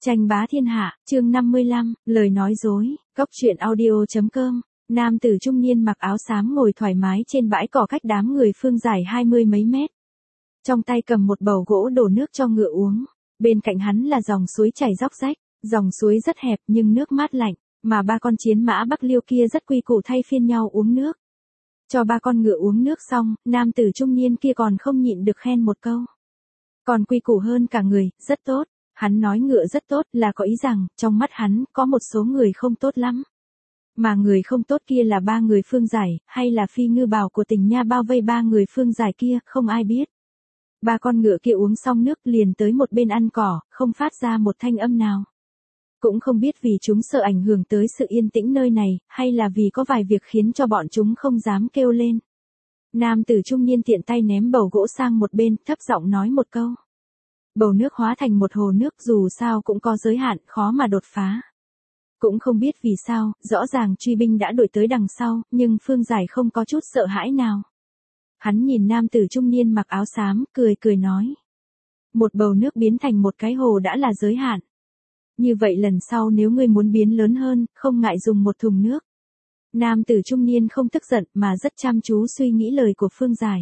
Tranh bá thiên hạ, chương 55, lời nói dối, góc truyện audio.com. Nam tử trung niên mặc áo xám ngồi thoải mái trên bãi cỏ cách đám người Phương dài 20 mấy mét. Trong tay cầm một bầu gỗ đổ nước cho ngựa uống. Bên cạnh hắn là dòng suối chảy róc rách, dòng suối rất hẹp nhưng nước mát lạnh, mà ba con chiến mã Bắc Liêu kia rất quy củ thay phiên nhau uống nước. Cho ba con ngựa uống nước xong, nam tử trung niên kia còn không nhịn được khen một câu. Còn quy củ hơn cả người, rất tốt. Hắn nói ngựa rất tốt là có ý rằng, trong mắt hắn, có một số người không tốt lắm. Mà người không tốt kia là ba người Phương Giải, hay là Phi Ngư Bảo của Tình Nha bao vây ba người Phương Giải kia, không ai biết. Ba con ngựa kia uống xong nước liền tới một bên ăn cỏ, không phát ra một thanh âm nào. Cũng không biết vì chúng sợ ảnh hưởng tới sự yên tĩnh nơi này, hay là vì có vài việc khiến cho bọn chúng không dám kêu lên. Nam tử trung niên tiện tay ném bầu gỗ sang một bên, thấp giọng nói một câu. Bầu nước hóa thành một hồ nước dù sao cũng có giới hạn, khó mà đột phá. Cũng không biết vì sao, rõ ràng truy binh đã đuổi tới đằng sau, nhưng Phương Giải không có chút sợ hãi nào. Hắn nhìn nam tử trung niên mặc áo xám, cười nói. Một bầu nước biến thành một cái hồ đã là giới hạn. Như vậy lần sau nếu ngươi muốn biến lớn hơn, không ngại dùng một thùng nước. Nam tử trung niên không tức giận mà rất chăm chú suy nghĩ lời của Phương Giải.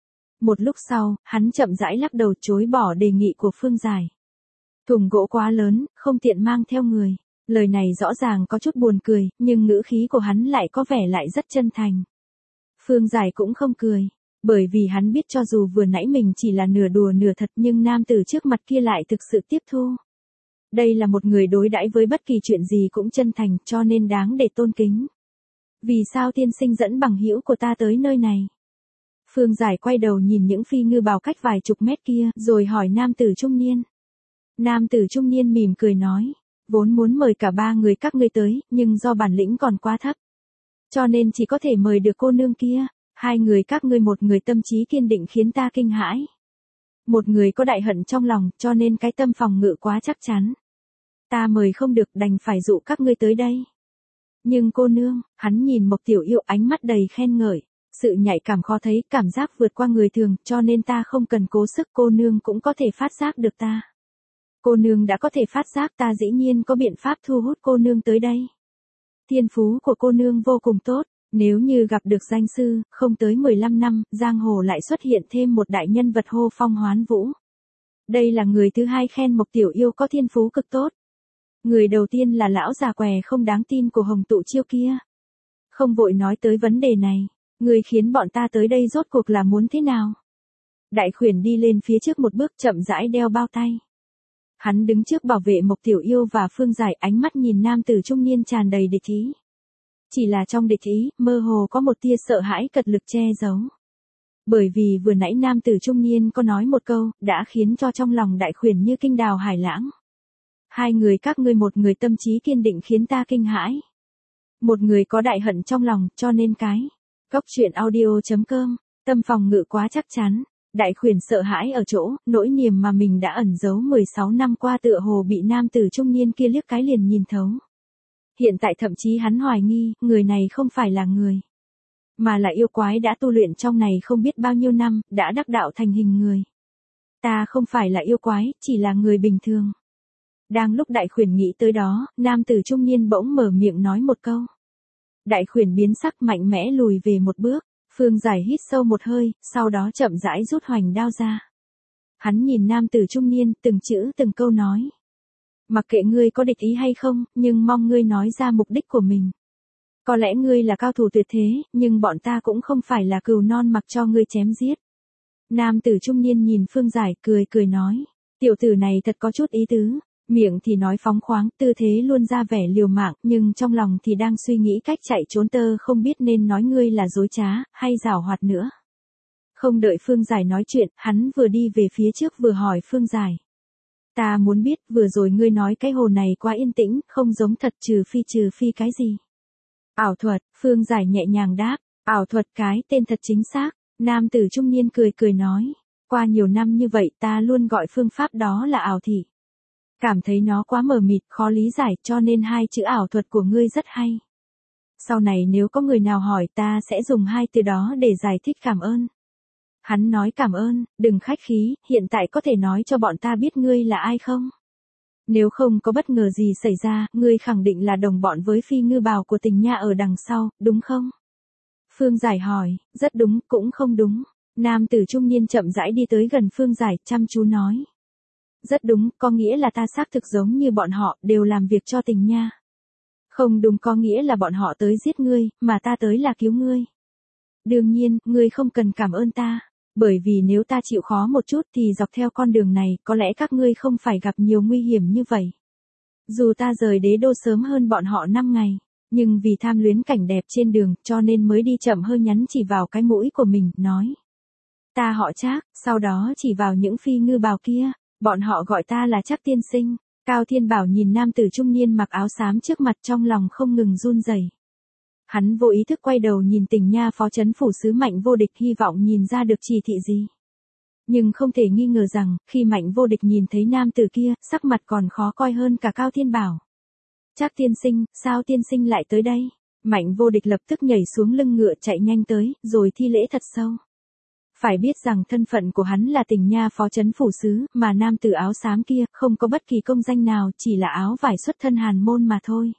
Một lúc sau, hắn chậm rãi lắc đầu chối bỏ đề nghị của Phương Giải. Thùng gỗ quá lớn, không tiện mang theo người. Lời này rõ ràng có chút buồn cười, nhưng ngữ khí của hắn lại có vẻ lại rất chân thành. Phương Giải cũng không cười, bởi vì hắn biết cho dù vừa nãy mình chỉ là nửa đùa nửa thật nhưng nam tử trước mặt kia lại thực sự tiếp thu. Đây là một người đối đãi với bất kỳ chuyện gì cũng chân thành cho nên đáng để tôn kính. Vì sao tiên sinh dẫn bằng hữu của ta tới nơi này? Phương Giải quay đầu nhìn những Phi Ngư Bảo cách vài chục mét kia, rồi hỏi nam tử trung niên. Nam tử trung niên mỉm cười nói, vốn muốn mời cả ba người các ngươi tới, nhưng do bản lĩnh còn quá thấp. Cho nên chỉ có thể mời được cô nương kia, hai người các ngươi một người tâm trí kiên định khiến ta kinh hãi. Một người có đại hận trong lòng, cho nên cái tâm phòng ngự quá chắc chắn. Ta mời không được đành phải dụ các ngươi tới đây. Nhưng cô nương, hắn nhìn Mộc Tiểu Yêu ánh mắt đầy khen ngợi. Sự nhạy cảm khó thấy, cảm giác vượt qua người thường, cho nên ta không cần cố sức cô nương cũng có thể phát giác được ta. Cô nương đã có thể phát giác ta dĩ nhiên có biện pháp thu hút cô nương tới đây. Thiên phú của cô nương vô cùng tốt, nếu như gặp được danh sư, không tới 15 năm, giang hồ lại xuất hiện thêm một đại nhân vật hô phong hoán vũ. Đây là người thứ hai khen Mộc Tiểu Yêu có thiên phú cực tốt. Người đầu tiên là lão già què không đáng tin của Hồng Tụ Chiêu kia. Không vội nói tới vấn đề này. Người khiến bọn ta tới đây rốt cuộc là muốn thế nào? Đại khuyển đi lên phía trước một bước chậm rãi đeo bao tay. Hắn đứng trước bảo vệ Mộc Tiểu Yêu và Phương Giải ánh mắt nhìn nam tử trung niên tràn đầy địch ý. Chỉ là trong địch ý, mơ hồ có một tia sợ hãi cật lực che giấu. Bởi vì vừa nãy nam tử trung niên có nói một câu, đã khiến cho trong lòng đại khuyển như kinh đào hải lãng. Hai người các ngươi một người tâm trí kiên định khiến ta kinh hãi. Một người có đại hận trong lòng, cho nên cái. Góc truyện audio.com, tâm phòng ngự quá chắc chắn, đại khuyển sợ hãi ở chỗ, nỗi niềm mà mình đã ẩn giấu 16 năm qua tựa hồ bị nam tử trung niên kia liếc cái liền nhìn thấu. Hiện tại thậm chí hắn hoài nghi, người này không phải là người, mà là yêu quái đã tu luyện trong này không biết bao nhiêu năm, đã đắc đạo thành hình người. Ta không phải là yêu quái, chỉ là người bình thường. Đang lúc đại khuyển nghĩ tới đó, nam tử trung niên bỗng mở miệng nói một câu. Đại khuyển biến sắc mạnh mẽ lùi về một bước, Phương Giải hít sâu một hơi, sau đó chậm rãi rút hoành đao ra. Hắn nhìn nam tử trung niên, từng chữ từng câu nói. Mặc kệ ngươi có địch ý hay không, nhưng mong ngươi nói ra mục đích của mình. Có lẽ ngươi là cao thủ tuyệt thế, nhưng bọn ta cũng không phải là cừu non mặc cho ngươi chém giết. Nam tử trung niên nhìn Phương Giải cười nói, tiểu tử này thật có chút ý tứ. Miệng thì nói phóng khoáng, tư thế luôn ra vẻ liều mạng, nhưng trong lòng thì đang suy nghĩ cách chạy trốn tơ không biết nên nói ngươi là dối trá, hay giảo hoạt nữa. Không đợi Phương Giải nói chuyện, hắn vừa đi về phía trước vừa hỏi Phương Giải. Ta muốn biết, vừa rồi ngươi nói cái hồ này quá yên tĩnh, không giống thật trừ phi cái gì. Ảo thuật, Phương Giải nhẹ nhàng đáp, ảo thuật cái tên thật chính xác, nam tử trung niên cười nói. Qua nhiều năm như vậy ta luôn gọi phương pháp đó là ảo thị. Cảm thấy nó quá mờ mịt, khó lý giải cho nên hai chữ ảo thuật của ngươi rất hay. Sau này nếu có người nào hỏi ta sẽ dùng hai từ đó để giải thích cảm ơn. Hắn nói cảm ơn, đừng khách khí, hiện tại có thể nói cho bọn ta biết ngươi là ai không? Nếu không có bất ngờ gì xảy ra, ngươi khẳng định là đồng bọn với Phi Ngư Bào của Tình Nha ở đằng sau, đúng không? Phương Giải hỏi, rất đúng, cũng không đúng. Nam tử trung niên chậm rãi đi tới gần Phương Giải, chăm chú nói. Rất đúng, có nghĩa là ta xác thực giống như bọn họ, đều làm việc cho Tình Nha. Không đúng, có nghĩa là bọn họ tới giết ngươi, mà ta tới là cứu ngươi. Đương nhiên, ngươi không cần cảm ơn ta. Bởi vì nếu ta chịu khó một chút thì dọc theo con đường này, có lẽ các ngươi không phải gặp nhiều nguy hiểm như vậy. Dù ta rời đế đô sớm hơn bọn họ 5 ngày, nhưng vì tham luyến cảnh đẹp trên đường, cho nên mới đi chậm hơi, nhắn chỉ vào cái mũi của mình, nói. Ta họ Trác, sau đó chỉ vào những Phi Ngư Bào kia, bọn họ gọi ta là Trác tiên sinh. Cao Thiên Bảo nhìn nam tử trung niên mặc áo xám trước mặt, trong lòng không ngừng run rẩy. Hắn vô ý thức quay đầu nhìn Tình Nha phó trấn phủ sứ Mạnh Vô Địch, hy vọng nhìn ra được chỉ thị gì. Nhưng không thể nghi ngờ rằng, khi Mạnh Vô Địch nhìn thấy nam tử kia, sắc mặt còn khó coi hơn cả Cao Thiên Bảo. Trác tiên sinh, sao tiên sinh lại tới đây? Mạnh Vô Địch lập tức nhảy xuống lưng ngựa chạy nhanh tới, rồi thi lễ thật sâu. Phải biết rằng thân phận của hắn là Tình Nha phó trấn phủ sứ, mà nam tử áo xám kia không có bất kỳ công danh nào, chỉ là áo vải xuất thân hàn môn mà thôi.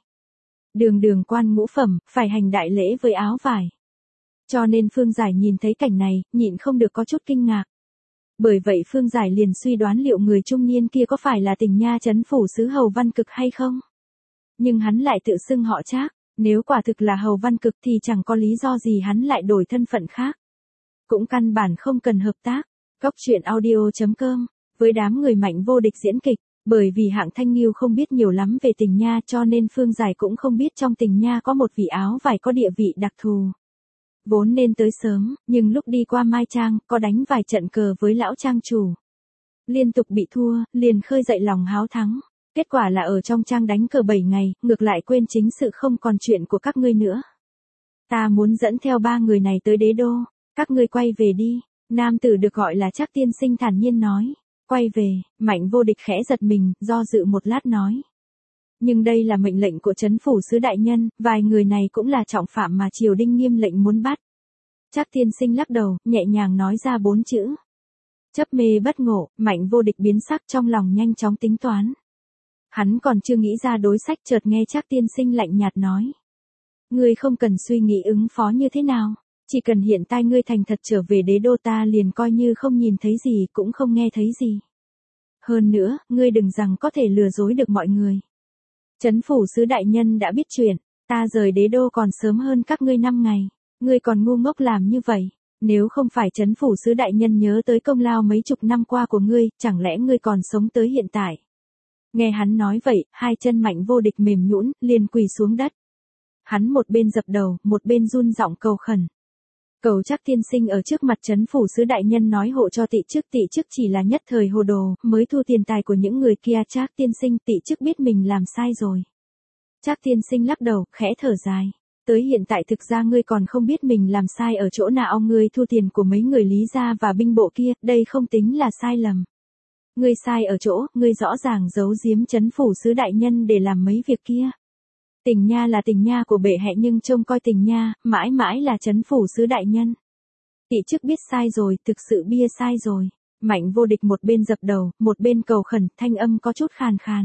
Đường quan ngũ phẩm, phải hành đại lễ với áo vải. Cho nên Phương Giải nhìn thấy cảnh này, nhịn không được có chút kinh ngạc. Bởi vậy Phương Giải liền suy đoán liệu người trung niên kia có phải là Tình Nha trấn phủ sứ Hầu Văn Cực hay không. Nhưng hắn lại tự xưng họ Trác, nếu quả thực là Hầu Văn Cực thì chẳng có lý do gì hắn lại đổi thân phận khác. Cũng căn bản không cần hợp tác. Góc truyện audio.com, với đám người Mạnh Vô Địch diễn kịch, bởi vì Hạng Thanh Nghiêu không biết nhiều lắm về Tình Nha, cho nên Phương Giải cũng không biết trong Tình Nha có một vị áo vải có địa vị đặc thù. Vốn nên tới sớm, nhưng lúc đi qua Mai Trang, có đánh vài trận cờ với lão trang chủ. Liên tục bị thua, liền khơi dậy lòng háo thắng. Kết quả là ở trong trang đánh cờ 7 ngày, ngược lại quên chính sự, không còn chuyện của các ngươi nữa. Ta muốn dẫn theo 3 người này tới đế đô. Các ngươi quay về đi. Nam tử được gọi là Trác tiên sinh thản nhiên nói. Quay về. Mạnh Vô Địch khẽ giật mình, do dự một lát nói. Nhưng đây là mệnh lệnh của trấn phủ sứ đại nhân, vài người này cũng là trọng phạm mà triều đình nghiêm lệnh muốn bắt. Trác tiên sinh lắc đầu, nhẹ nhàng nói ra 4 chữ. Chấp mê bất ngộ. Mạnh Vô Địch biến sắc, trong lòng nhanh chóng tính toán. Hắn còn chưa nghĩ ra đối sách, chợt nghe Trác tiên sinh lạnh nhạt nói. Ngươi không cần suy nghĩ ứng phó như thế nào. Chỉ cần hiện tại ngươi thành thật trở về đế đô, ta liền coi như không nhìn thấy gì, cũng không nghe thấy gì. Hơn nữa, ngươi đừng rằng có thể lừa dối được mọi người. Trấn phủ sứ đại nhân đã biết chuyện, ta rời đế đô còn sớm hơn các ngươi 5 ngày. Ngươi còn ngu ngốc làm như vậy. Nếu không phải trấn phủ sứ đại nhân nhớ tới công lao mấy chục năm qua của ngươi, chẳng lẽ ngươi còn sống tới hiện tại? Nghe hắn nói vậy, hai chân Mạnh Vô Địch mềm nhũn, liền quỳ xuống đất. Hắn một bên dập đầu, một bên run giọng cầu khẩn. Cầu Trác tiên sinh ở trước mặt trấn phủ sứ đại nhân nói hộ cho tị chức chỉ là nhất thời hồ đồ, mới thu tiền tài của những người kia. Trác tiên sinh, tị chức biết mình làm sai rồi. Trác tiên sinh lắc đầu, khẽ thở dài. Tới hiện tại thực ra ngươi còn không biết mình làm sai ở chỗ nào. Ngươi thu tiền của mấy người Lý gia và binh bộ kia, đây không tính là sai lầm. Ngươi sai ở chỗ, ngươi rõ ràng giấu giếm trấn phủ sứ đại nhân để làm mấy việc kia. Tình Nha là Tình Nha của bệ hạ, nhưng trông coi Tình Nha, mãi mãi là trấn phủ sứ đại nhân. Tị chức biết sai rồi, thực sự bia sai rồi. Mạnh Vô Địch một bên dập đầu, một bên cầu khẩn, thanh âm có chút khàn khàn.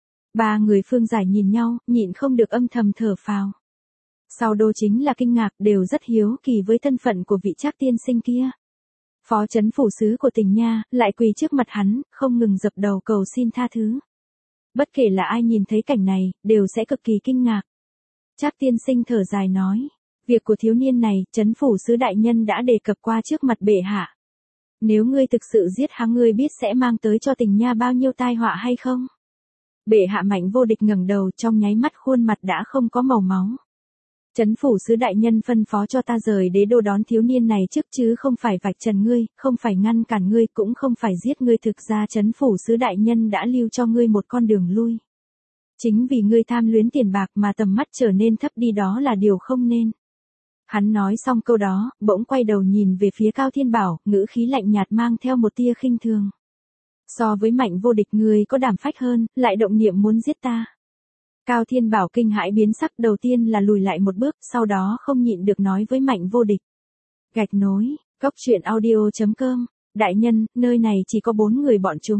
3 người Phương Giải nhìn nhau, nhịn không được âm thầm thở phào. Sau đó chính là kinh ngạc, đều rất hiếu kỳ với thân phận của vị Trác tiên sinh kia. Phó trấn phủ sứ của Tình Nha, lại quỳ trước mặt hắn, không ngừng dập đầu cầu xin tha thứ. Bất kể là ai nhìn thấy cảnh này, đều sẽ cực kỳ kinh ngạc. Trác tiên sinh thở dài nói, việc của thiếu niên này, trấn phủ sứ đại nhân đã đề cập qua trước mặt bệ hạ. Nếu ngươi thực sự giết hắn, ngươi biết sẽ mang tới cho Tình Nha bao nhiêu tai họa hay không? Bệ hạ. Mạnh Vô Địch ngẩng đầu, trong nháy mắt khuôn mặt đã không có màu máu. Trấn phủ sứ đại nhân phân phó cho ta rời đế đô đón thiếu niên này trước, chứ không phải vạch trần ngươi, không phải ngăn cản ngươi, cũng không phải giết ngươi. Thực ra trấn phủ sứ đại nhân đã lưu cho ngươi một con đường lui. Chính vì ngươi tham luyến tiền bạc mà tầm mắt trở nên thấp đi, đó là điều không nên. Hắn nói xong câu đó, bỗng quay đầu nhìn về phía Cao Thiên Bảo, ngữ khí lạnh nhạt mang theo một tia khinh thường. So với Mạnh Vô Địch, ngươi có đảm phách hơn, lại động niệm muốn giết ta. Cao Thiên Bảo kinh hãi biến sắc, đầu tiên là lùi lại một bước, sau đó không nhịn được nói với Mạnh Vô Địch. Gạch nối, góc truyện audio.com, đại nhân, nơi này chỉ có 4 người bọn chúng.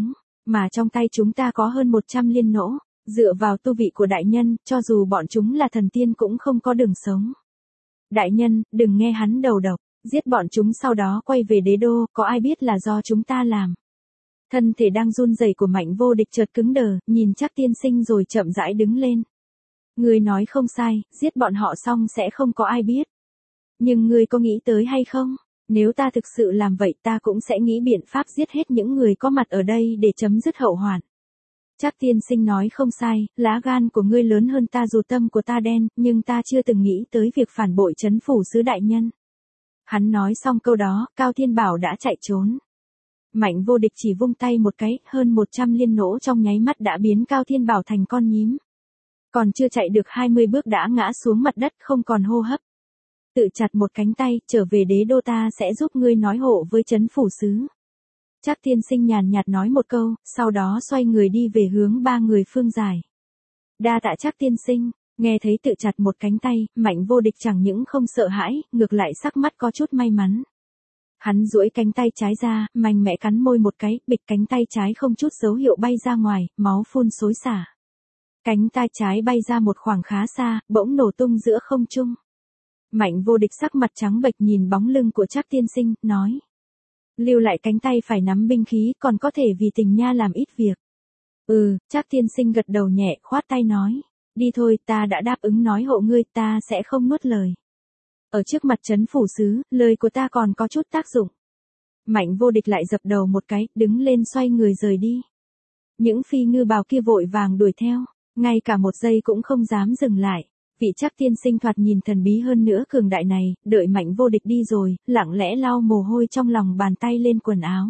Mà trong tay chúng ta có hơn 100 liên nỗ, dựa vào tu vị của đại nhân, cho dù bọn chúng là thần tiên cũng không có đường sống. Đại nhân, đừng nghe hắn đầu độc, giết bọn chúng sau đó quay về đế đô, có ai biết là do chúng ta làm. Thân thể đang run rẩy của Mạnh Vô Địch chợt cứng đờ, nhìn Trác tiên sinh rồi chậm rãi đứng lên. Ngươi nói không sai, giết bọn họ xong sẽ không có ai biết. Nhưng ngươi có nghĩ tới hay không? Nếu ta thực sự làm vậy ta cũng sẽ nghĩ biện pháp giết hết những người có mặt ở đây để chấm dứt hậu hoạn. Trác tiên sinh nói không sai, lá gan của ngươi lớn hơn ta dù tâm của ta đen, nhưng ta chưa từng nghĩ tới việc phản bội trấn phủ sứ đại nhân. Hắn nói xong câu đó, Cao Thiên Bảo đã chạy trốn. Mạnh Vô Địch chỉ vung tay một cái, hơn 100 liên nỗ trong nháy mắt đã biến Cao Thiên Bảo thành con nhím. Còn chưa chạy được 20 bước đã ngã xuống mặt đất không còn hô hấp. Tự chặt một cánh tay, trở về đế đô ta sẽ giúp ngươi nói hộ với trấn phủ sứ. Trác tiên sinh nhàn nhạt nói một câu, sau đó xoay người đi về hướng ba người Phương Giải. Đa tạ Trác tiên sinh, nghe thấy tự chặt một cánh tay, Mạnh Vô Địch chẳng những không sợ hãi, ngược lại sắc mắt có chút may mắn. Hắn duỗi cánh tay trái ra, mạnh mẽ cắn môi một cái, bịch cánh tay trái không chút dấu hiệu bay ra ngoài, máu phun xối xả. Cánh tay trái bay ra một khoảng khá xa, bỗng nổ tung giữa không trung. Mạnh Vô Địch sắc mặt trắng bệch nhìn bóng lưng của Trác tiên sinh, nói. Lưu lại cánh tay phải nắm binh khí, còn có thể vì tình nha làm ít việc. Trác tiên sinh gật đầu nhẹ, khoát tay nói. Đi thôi, ta đã đáp ứng nói hộ ngươi, ta sẽ không nuốt lời. Ở trước mặt trấn phủ sứ, lời của ta còn có chút tác dụng. Mạnh Vô Địch lại dập đầu một cái, đứng lên xoay người rời đi. Những phi ngư bào kia vội vàng đuổi theo, ngay cả một giây cũng không dám dừng lại. Vị Trác tiên sinh thoạt nhìn thần bí hơn nữa cường đại này, đợi Mạnh Vô Địch đi rồi, lặng lẽ lau mồ hôi trong lòng bàn tay lên quần áo.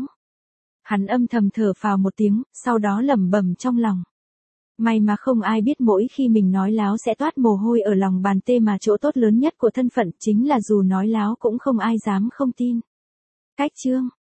Hắn âm thầm thở phào một tiếng, sau đó lẩm bẩm trong lòng. May mà không ai biết mỗi khi mình nói láo sẽ toát mồ hôi ở lòng bàn tay, mà chỗ tốt lớn nhất của thân phận chính là dù nói láo cũng không ai dám không tin. Cách chương